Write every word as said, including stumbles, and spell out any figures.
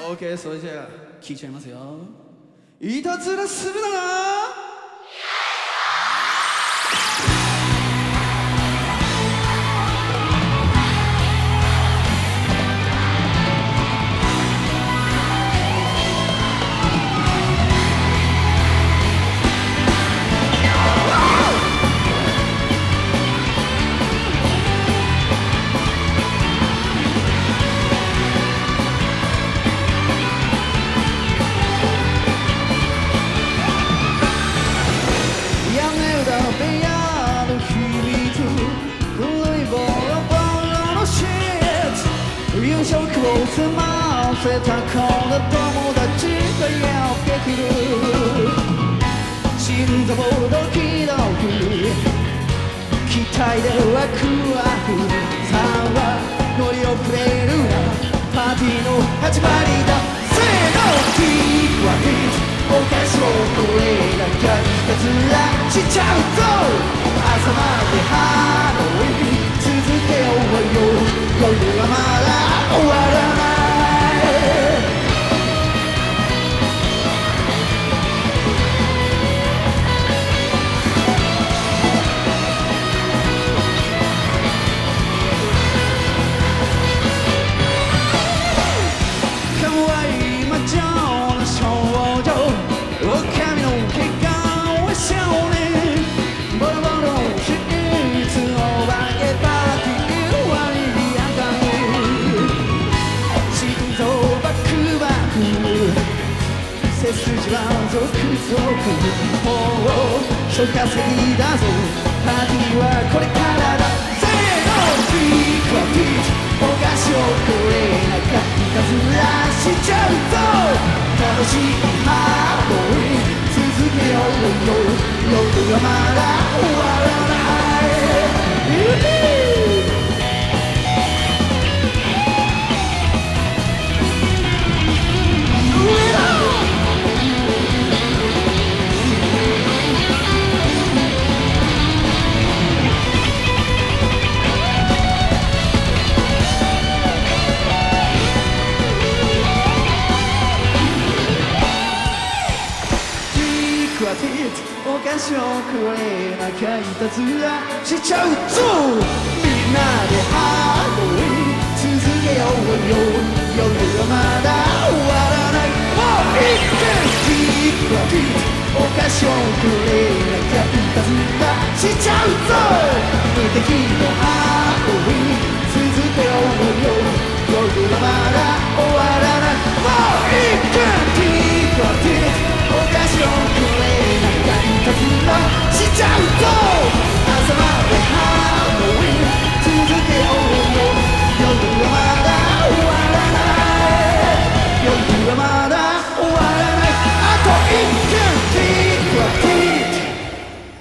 OK、 それじゃあ聞いちゃいますよ。いたずらするな。夕食を済ませたこの友達がやってくる。心臓ドキドキ期待でワクワク。さあ乗り遅れるな、パーティーの始まりだ。せーのティークはティーク、お菓子をこれなんかいたずらしちゃうぞ。朝までハロウィン続けようよ、夜はまだ終わらない。可愛い魔女の少女、髪の毛がは少年、ボロボロシーツを分けた背筋はゾクゾク、もう初夏過ぎだぞ。パーティーはこれからだ。せーのティークはティーク、お菓子をこれなんかいたずらしちゃうぞ。楽しいハロウィン続けようよ、夜はまだ終わらない。お菓子をくれなきゃいたずらしちゃうぞ。みんなでハロウィン続けようよ、夜はまだ終わらない。もう一回ティークはティーク、お菓子をくれなきゃいたずらしちゃうぞ。無敵のハロウィン続けようよ、夜はまだ終わらない。もう一回ティークはティーク、お菓子をくれなきゃいたずらしちゃうぞ。